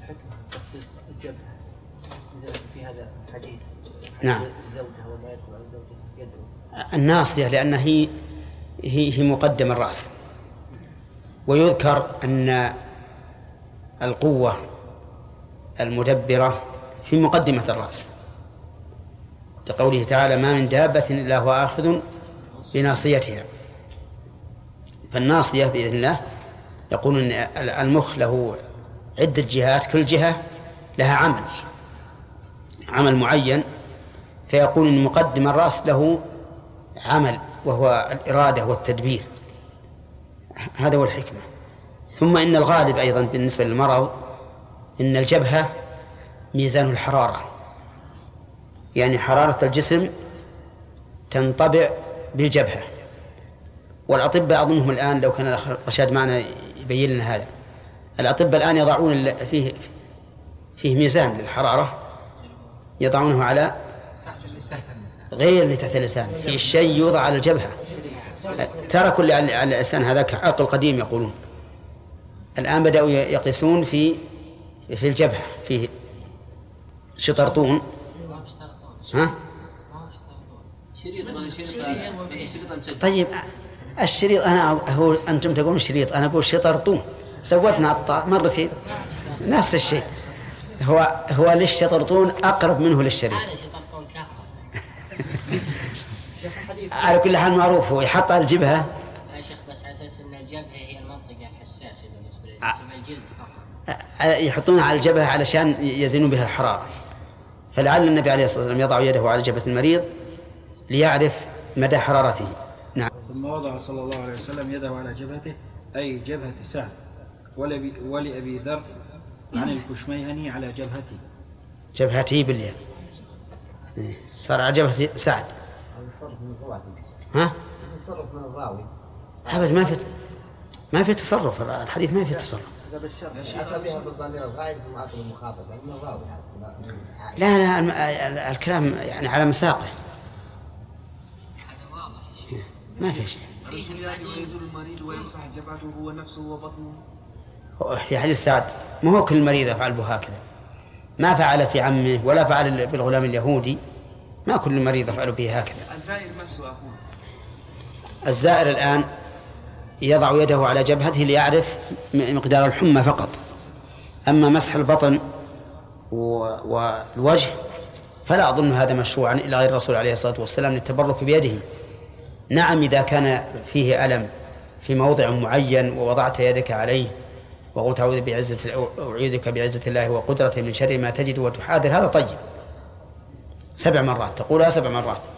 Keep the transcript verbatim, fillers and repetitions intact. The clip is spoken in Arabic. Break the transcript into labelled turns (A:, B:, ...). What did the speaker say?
A: حكمة تخصيص الجبهة في هذا الحديث.
B: نعم.
A: الزوجة وما يدخل على الزوجة يدعو.
B: الناصية لأن هي هي هي مقدم الرأس. ويذكر أن القوة المدبرة في مقدمة الرأس لقوله تعالى: ما من دابة إلا هو آخذ بناصيتها. فالناصية بإذن الله يقول أن المخ له عدة جهات، كل جهة لها عمل عمل معين، فيقول أن مقدم الرأس له عمل وهو الإرادة والتدبير. هذا هو الحكمة. ثم إن الغالب أيضا بالنسبة للمرض إن الجبهة ميزان الحرارة، يعني حرارة الجسم تنطبع بالجبهة. والأطباء أظنهم الآن، لو كان الأخ رشاد معنا يبين لنا هذا، الأطباء الآن يضعون فيه فيه ميزان للحرارة يضعونه على غير اللي تحت اللسان، في شيء يوضع على الجبهة. ترى كل على اللسان، هذاك عقل قديم يقولون. الآن بدأوا يقيسون في في الجبهة فيه شطرطون. ها؟ طيب الشريط أنا هو أنتم تقولون شريط، أنا أقول شطرطون. سوتنا الطاء مرتين نفس الشيء. هو هو للشطرطون أقرب منه للشريط. على كل حال معروف هو يحط على الجبهة.
C: يا شيخ بس على أساس أن الجبهة هي المنطقة الحساسة بالنسبة للجسم، الجلد فقط.
B: يحطونها على الجبهة علشان يزنوا بها الحرارة. فلعل النبي عليه الصلاة والسلام يضع يده على جبهة المريض ليعرف مدى حرارته. نعم.
D: ثم وضع صلى الله عليه وسلم يده على جبهته أي جبهة سعد، ولأبي ذر عن الكشميهني على جبهته.
B: جبهته باليد صار على جبهة سعد. ها؟
A: تصرف من الراوي.
B: أبد ما في ما في تصرف، الحديث ما في تصرف. لا لا الكلام يعني على مساقه، ما في شيء.
E: الرسول يأتي ويزور المريض ويمسح جبهته هو نفسه وبطنه.
B: في حديث سعد ما هو كل مريض يفعل به هكذا، ما فعل في عمه ولا فعل بالغلام اليهودي، ما كل مريض يفعل به هكذا.
E: الزائر نفسه أخوه.
B: الزائر الآن يضع يده على جبهته ليعرف مقدار الحمى فقط. أما مسح البطن والوجه فلا أظن هذا مشروعا إلا غير الرسول عليه الصلاة والسلام للتبرك بيده. نعم إذا كان فيه ألم في موضع معين ووضعت يدك عليه وقلت أعوذ بعزة أعوذك بعزة الله وقدرته من شر ما تجد وتحاذر، هذا طيب، سبع مرات تقولها سبع مرات.